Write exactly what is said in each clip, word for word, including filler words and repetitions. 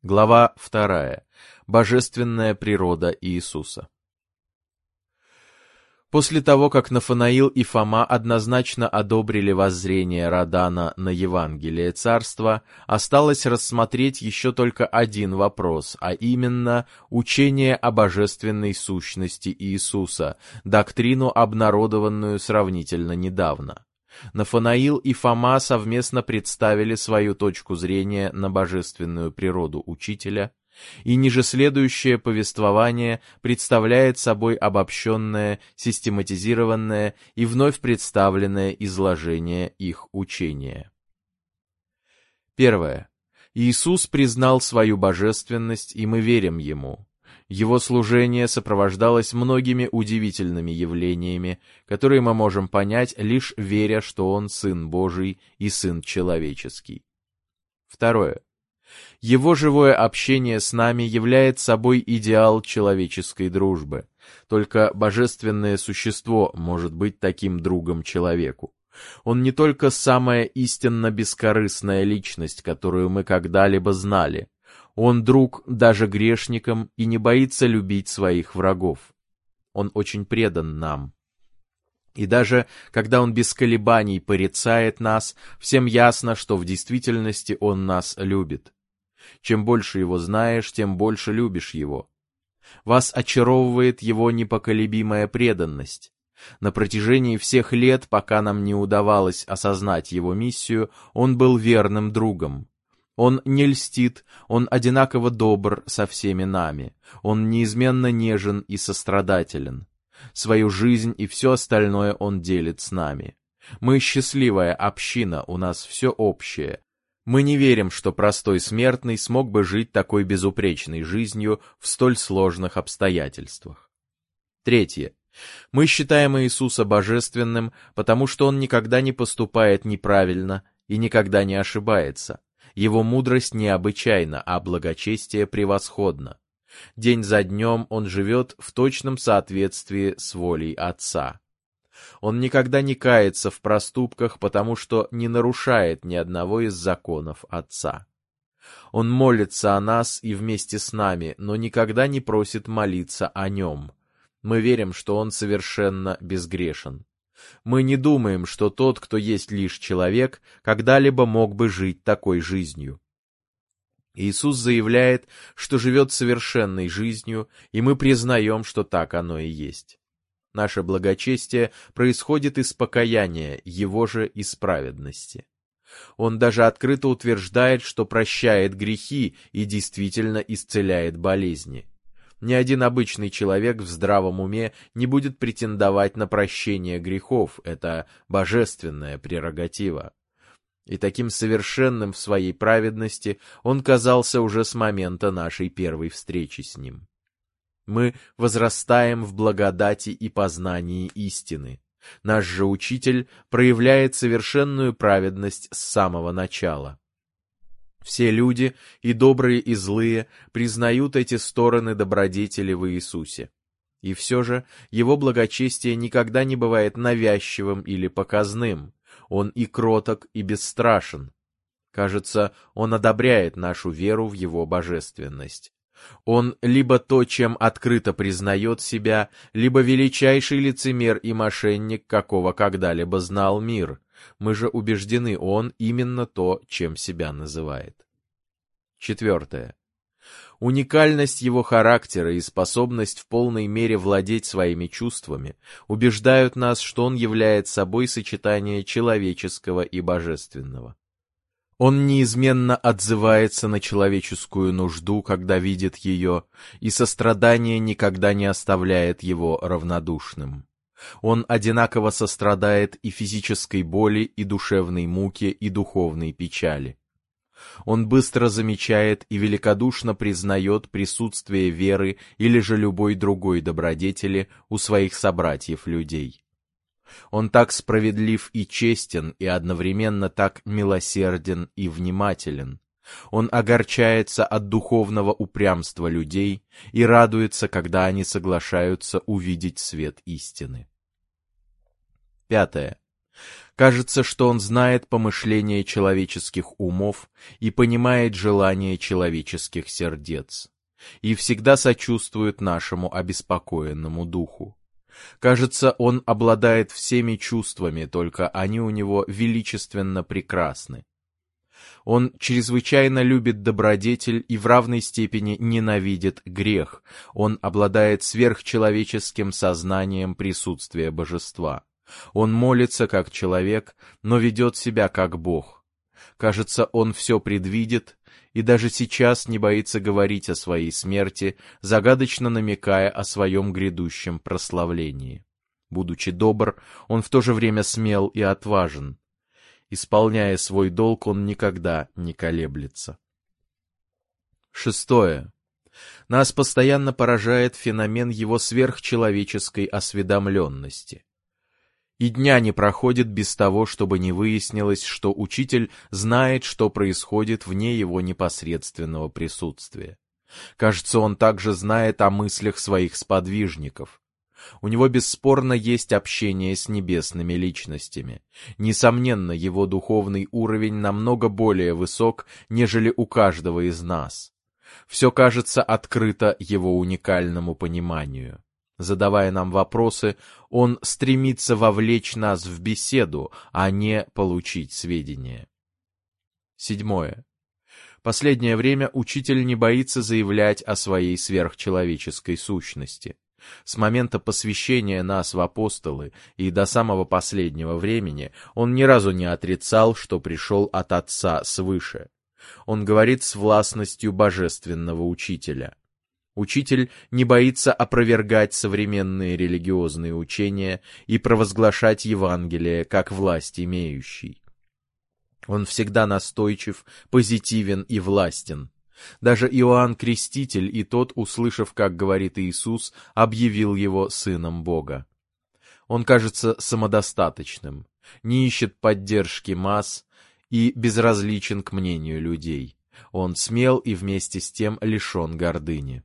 Глава вторая. Божественная природа Иисуса. После того, как Нафанаил и Фома однозначно одобрили воззрение Радана на Евангелие Царства, осталось рассмотреть еще только один вопрос, а именно учение о божественной сущности Иисуса, доктрину, обнародованную сравнительно недавно. Нафанаил и Фома совместно представили свою точку зрения на божественную природу Учителя, и ниже следующее повествование представляет собой обобщенное, систематизированное и вновь представленное изложение их учения. Первое. Иисус признал свою божественность, и мы верим Ему. Его служение сопровождалось многими удивительными явлениями, которые мы можем понять, лишь веря, что Он Сын Божий и Сын Человеческий. Второе. Его живое общение с нами является собой идеал человеческой дружбы. Только божественное существо может быть таким другом человеку. Он не только самая истинно бескорыстная личность, которую мы когда-либо знали. Он друг даже грешникам и не боится любить своих врагов. Он очень предан нам. И даже когда он без колебаний порицает нас, всем ясно, что в действительности он нас любит. Чем больше его знаешь, тем больше любишь его. Вас очаровывает его непоколебимая преданность. На протяжении всех лет, пока нам не удавалось осознать его миссию, он был верным другом. Он не льстит, он одинаково добр со всеми нами, он неизменно нежен и сострадателен. Свою жизнь и все остальное он делит с нами. Мы счастливая община, у нас все общее. Мы не верим, что простой смертный смог бы жить такой безупречной жизнью в столь сложных обстоятельствах. Третье. Мы считаем Иисуса божественным, потому что Он никогда не поступает неправильно и никогда не ошибается. Его мудрость необычайна, а благочестие превосходно. День за днем Он живет в точном соответствии с волей Отца. Он никогда не кается в проступках, потому что не нарушает ни одного из законов Отца. Он молится о нас и вместе с нами, но никогда не просит молиться о Нем. Мы верим, что Он совершенно безгрешен. Мы не думаем, что тот, кто есть лишь человек, когда-либо мог бы жить такой жизнью. Иисус заявляет, что живет совершенной жизнью, и мы признаем, что так оно и есть. Наше благочестие происходит из покаяния, его же из праведности. Он даже открыто утверждает, что прощает грехи и действительно исцеляет болезни. Ни один обычный человек в здравом уме не будет претендовать на прощение грехов, это божественная прерогатива. И таким совершенным в своей праведности он казался уже с момента нашей первой встречи с ним. Мы возрастаем в благодати и познании истины. Наш же Учитель проявляет совершенную праведность с самого начала. Все люди, и добрые, и злые, признают эти стороны добродетели в Иисусе. И все же его благочестие никогда не бывает навязчивым или показным. Он и кроток, и бесстрашен. Кажется, он одобряет нашу веру в его божественность. Он либо то, чем открыто признает себя, либо величайший лицемер и мошенник, какого когда-либо знал мир. Мы же убеждены, он именно то, чем себя называет. Четвертое. Уникальность его характера и способность в полной мере владеть своими чувствами убеждают нас, что он является собой сочетание человеческого и божественного. Он неизменно отзывается на человеческую нужду, когда видит ее, и сострадание никогда не оставляет его равнодушным. Он одинаково сострадает и физической боли, и душевной муке, и духовной печали. Он быстро замечает и великодушно признает присутствие веры или же любой другой добродетели у своих собратьев-людей. Он так справедлив и честен, и одновременно так милосерден и внимателен. Он огорчается от духовного упрямства людей и радуется, когда они соглашаются увидеть свет истины. Пятое. Кажется, что он знает помышления человеческих умов и понимает желания человеческих сердец, и всегда сочувствует нашему обеспокоенному духу. Кажется, он обладает всеми чувствами, только они у него величественно прекрасны. Он чрезвычайно любит добродетель и в равной степени ненавидит грех. Он обладает сверхчеловеческим сознанием присутствия божества. Он молится как человек, но ведет себя как Бог. Кажется, он все предвидит и даже сейчас не боится говорить о своей смерти, загадочно намекая о своем грядущем прославлении. Будучи добр, он в то же время смел и отважен. Исполняя свой долг, он никогда не колеблется. Шестое. Нас постоянно поражает феномен его сверхчеловеческой осведомленности. И дня не проходит без того, чтобы не выяснилось, что учитель знает, что происходит вне его непосредственного присутствия. Кажется, он также знает о мыслях своих сподвижников. У него бесспорно есть общение с небесными личностями. Несомненно, его духовный уровень намного более высок, нежели у каждого из нас. Все кажется открыто его уникальному пониманию. Задавая нам вопросы, он стремится вовлечь нас в беседу, а не получить сведения. Седьмое. Последнее время учитель не боится заявлять о своей сверхчеловеческой сущности. С момента посвящения нас в апостолы и до самого последнего времени он ни разу не отрицал, что пришел от Отца свыше. Он говорит с властностью божественного учителя. Учитель не боится опровергать современные религиозные учения и провозглашать Евангелие как власть имеющий. Он всегда настойчив, позитивен и властен. Даже Иоанн Креститель и тот, услышав, как говорит Иисус, объявил его сыном Бога. Он кажется самодостаточным, не ищет поддержки масс и безразличен к мнению людей. Он смел и вместе с тем лишен гордыни.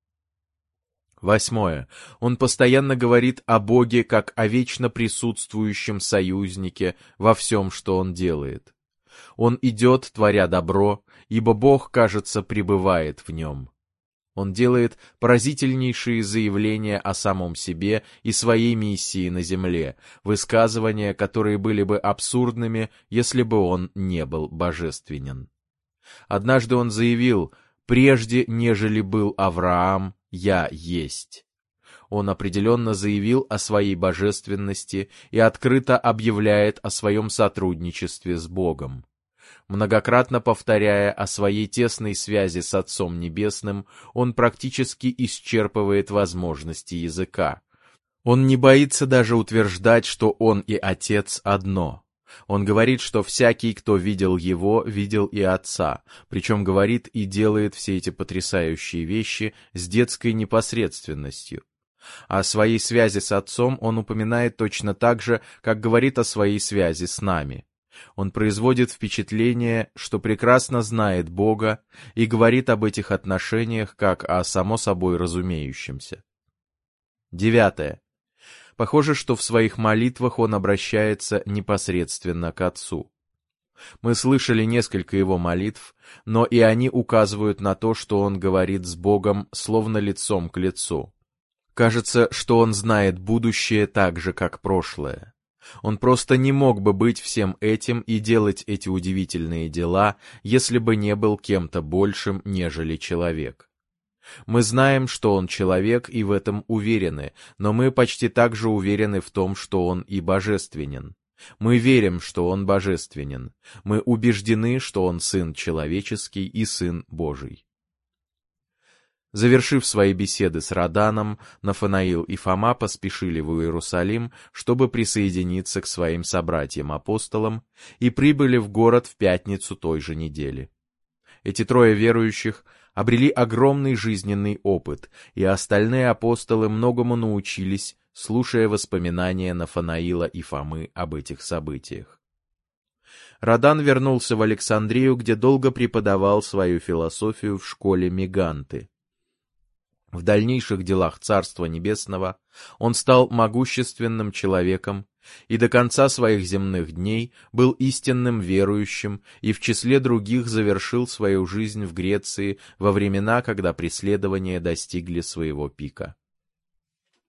Восьмое. Он постоянно говорит о Боге как о вечно присутствующем союзнике во всем, что он делает. Он идет, творя добро, ибо Бог, кажется, пребывает в нем. Он делает поразительнейшие заявления о самом себе и своей миссии на земле, высказывания, которые были бы абсурдными, если бы он не был божественен. Однажды он заявил: «Прежде, нежели был Авраам, я есть». Он определенно заявил о своей божественности и открыто объявляет о своем сотрудничестве с Богом. Многократно повторяя о своей тесной связи с Отцом Небесным, он практически исчерпывает возможности языка. Он не боится даже утверждать, что он и Отец одно. Он говорит, что всякий, кто видел его, видел и Отца, причем говорит и делает все эти потрясающие вещи с детской непосредственностью. О своей связи с Отцом он упоминает точно так же, как говорит о своей связи с нами. Он производит впечатление, что прекрасно знает Бога и говорит об этих отношениях как о само собой разумеющемся. Девятое. Похоже, что в своих молитвах он обращается непосредственно к Отцу. Мы слышали несколько его молитв, но и они указывают на то, что он говорит с Богом словно лицом к лицу. Кажется, что он знает будущее так же, как прошлое. Он просто не мог бы быть всем этим и делать эти удивительные дела, если бы не был кем-то большим, нежели человек. Мы знаем, что он человек, и в этом уверены, но мы почти так же уверены в том, что он и божественен. Мы верим, что он божественен. Мы убеждены, что он сын человеческий и сын Божий. Завершив свои беседы с Роданом, Нафанаил и Фома поспешили в Иерусалим, чтобы присоединиться к своим собратьям-апостолам, и прибыли в город в пятницу той же недели. Эти трое верующих обрели огромный жизненный опыт, и остальные апостолы многому научились, слушая воспоминания Нафанаила и Фомы об этих событиях. Родан вернулся в Александрию, где долго преподавал свою философию в школе Меганты. В дальнейших делах Царства Небесного он стал могущественным человеком и до конца своих земных дней был истинным верующим и в числе других завершил свою жизнь в Греции во времена, когда преследования достигли своего пика.